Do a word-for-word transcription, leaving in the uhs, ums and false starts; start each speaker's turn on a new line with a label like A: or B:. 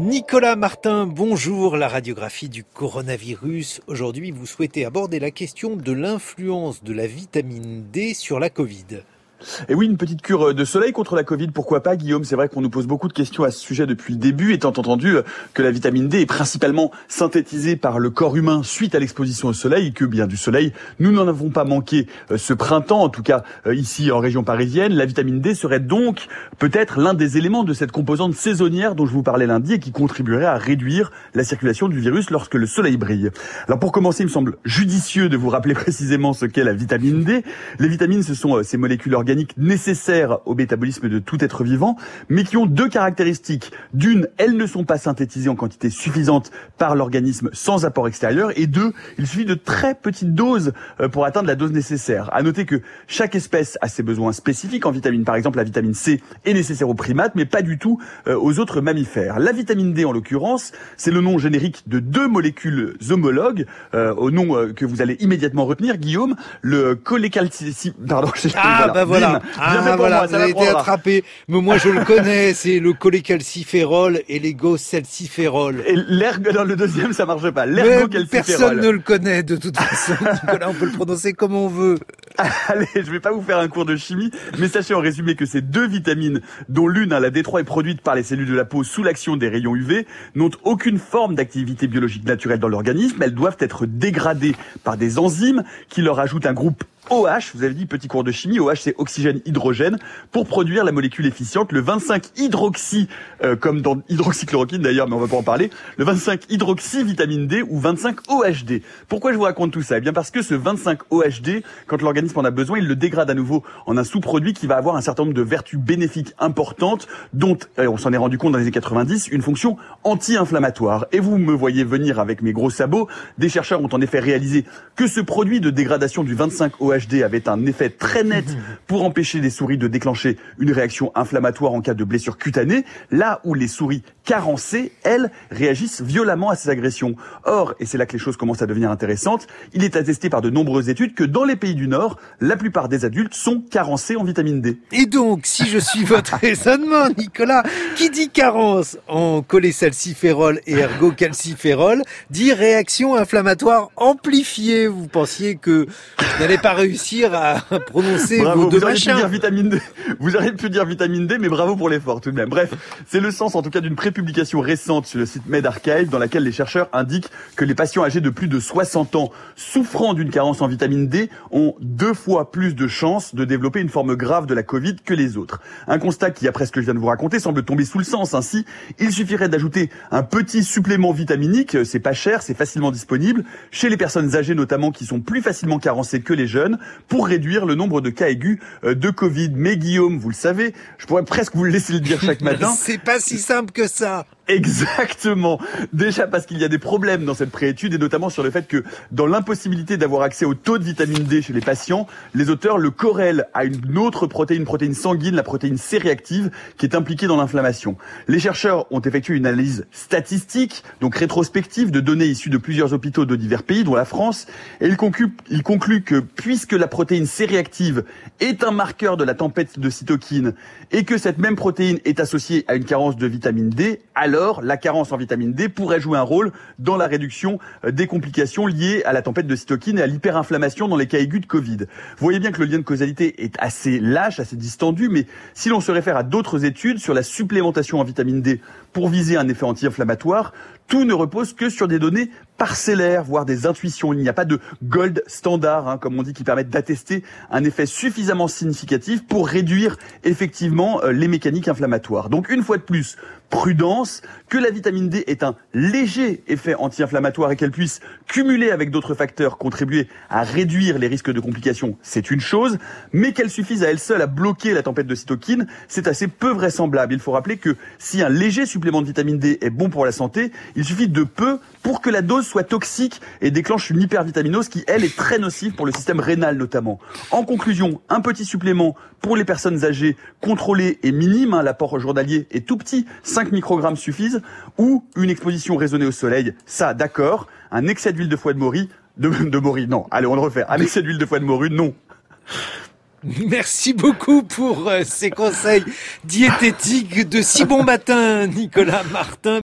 A: Nicolas Martin, bonjour, la radiographie du coronavirus. Aujourd'hui, vous souhaitez aborder la question de l'influence de la vitamine D sur la Covid.
B: Et oui, une petite cure de soleil contre la Covid, pourquoi pas, Guillaume? C'est vrai qu'on nous pose beaucoup de questions à ce sujet depuis le début, étant entendu que la vitamine D est principalement synthétisée par le corps humain suite à l'exposition au soleil, et que bien du soleil, nous n'en avons pas manqué ce printemps, en tout cas ici en région parisienne. La vitamine D serait donc peut-être l'un des éléments de cette composante saisonnière dont je vous parlais lundi et qui contribuerait à réduire la circulation du virus lorsque le soleil brille. Alors pour commencer, il me semble judicieux de vous rappeler précisément ce qu'est la vitamine D. Les vitamines, ce sont ces molécules organiques nécessaires au métabolisme de tout être vivant, mais qui ont deux caractéristiques. D'une, elles ne sont pas synthétisées en quantité suffisante par l'organisme sans apport extérieur, et deux, il suffit de très petites doses pour atteindre la dose nécessaire. À noter que chaque espèce a ses besoins spécifiques en vitamines. Par exemple, la vitamine C est nécessaire aux primates, mais pas du tout aux autres mammifères. La vitamine D, en l'occurrence, c'est le nom générique de deux molécules homologues, euh, au nom euh, que vous allez immédiatement retenir, Guillaume, le cholécalci... Pardon,
A: ah, voilà. bah voilà. Bien ah, voilà, moi, vous avez été attrapé. Mais moi, je le connais, c'est le cholécalciférol et l'égocalciférol.
B: Et l'ergo, dans le deuxième, ça marche pas. L'ergocalciférol.
A: Personne ne le connaît, de toute façon. Nicolas, on peut le prononcer comme on veut.
B: Allez, je vais pas vous faire un cours de chimie, mais sachez en résumé que ces deux vitamines, dont l'une, hein, la D trois, est produite par les cellules de la peau sous l'action des rayons U V, n'ont aucune forme d'activité biologique naturelle dans l'organisme. Elles doivent être dégradées par des enzymes qui leur ajoutent un groupe O H, vous avez dit petit cours de chimie, O H c'est oxygène-hydrogène, pour produire la molécule efficiente, le vingt-cinq hydroxy, euh, comme dans hydroxychloroquine d'ailleurs, mais on va pas en parler, le vingt-cinq hydroxy vitamine D ou vingt-cinq O H D. Pourquoi je vous raconte tout ça? Eh bien parce que ce vingt-cinq O H D, quand l'organisme en a besoin, il le dégrade à nouveau en un sous-produit qui va avoir un certain nombre de vertus bénéfiques importantes, dont, euh, on s'en est rendu compte dans les années quatre-vingt-dix, une fonction anti-inflammatoire. Et vous me voyez venir avec mes gros sabots, des chercheurs ont en effet réalisé que ce produit de dégradation du vingt-cinq O H D avait un effet très net pour empêcher les souris de déclencher une réaction inflammatoire en cas de blessure cutanée, là où les souris carencées, elles, réagissent violemment à ces agressions. Or, et c'est là que les choses commencent à devenir intéressantes, il est attesté par de nombreuses études que dans les pays du Nord, la plupart des adultes sont carencés en vitamine D.
A: Et donc, si je suis votre raisonnement, Nicolas, qui dit carence en cholécalciférol et ergocalciférol, dit réaction inflammatoire amplifiée. Vous pensiez que vous n'allez pas réussir à prononcer
B: bravo,
A: vos deux
B: vous
A: machins.
B: Pu dire vitamine D. Vous auriez pu dire vitamine D, mais bravo pour l'effort tout de même. Bref, c'est le sens en tout cas d'une prépublication récente sur le site medRxiv dans laquelle les chercheurs indiquent que les patients âgés de plus de soixante ans souffrant d'une carence en vitamine D ont deux fois plus de chances de développer une forme grave de la Covid que les autres. Un constat qui, après ce que je viens de vous raconter, semble tomber sous le sens. Ainsi, il suffirait d'ajouter un petit supplément vitaminique, c'est pas cher, c'est facilement disponible, chez les personnes âgées notamment qui sont plus facilement carencées que les jeunes, pour réduire le nombre de cas aigus de Covid. Mais Guillaume, vous le savez, je pourrais presque vous le laisser le dire chaque matin.
A: C'est pas si simple que ça.
B: Exactement. Déjà parce qu'il y a des problèmes dans cette préétude et notamment sur le fait que dans l'impossibilité d'avoir accès au taux de vitamine D chez les patients, les auteurs le corrèlent à une autre protéine, une protéine sanguine, la protéine C réactive, qui est impliquée dans l'inflammation. Les chercheurs ont effectué une analyse statistique, donc rétrospective, de données issues de plusieurs hôpitaux de divers pays, dont la France, et ils concluent, ils concluent que puisque la protéine C réactive est un marqueur de la tempête de cytokines et que cette même protéine est associée à une carence de vitamine D, alors Alors, la carence en vitamine D pourrait jouer un rôle dans la réduction des complications liées à la tempête de cytokines et à l'hyperinflammation dans les cas aigus de Covid. Vous voyez bien que le lien de causalité est assez lâche, assez distendu, mais si l'on se réfère à d'autres études sur la supplémentation en vitamine D pour viser un effet anti-inflammatoire, tout ne repose que sur des données parcellaires, voire des intuitions. Il n'y a pas de gold standard, hein, comme on dit, qui permettent d'attester un effet suffisamment significatif pour réduire effectivement euh, les mécaniques inflammatoires. Donc une fois de plus, prudence, que la vitamine D ait un léger effet anti-inflammatoire et qu'elle puisse cumuler avec d'autres facteurs, contribuer à réduire les risques de complications, c'est une chose, mais qu'elle suffise à elle seule à bloquer la tempête de cytokines, c'est assez peu vraisemblable. Il faut rappeler que si un léger supplément de vitamine D est bon pour la santé, il suffit de peu pour que la dose soit toxique et déclenche une hypervitaminose qui, elle, est très nocive pour le système rénal notamment. En conclusion, un petit supplément pour les personnes âgées contrôlées et minime, hein, l'apport journalier est tout petit, cinq microgrammes suffisent, ou une exposition raisonnée au soleil, ça d'accord, un excès d'huile de foie de morue, de, de morue, non, allez on le refait, un excès d'huile de foie de morue, non.
A: Merci beaucoup pour euh, ces conseils diététiques de si bon matin, Nicolas Martin.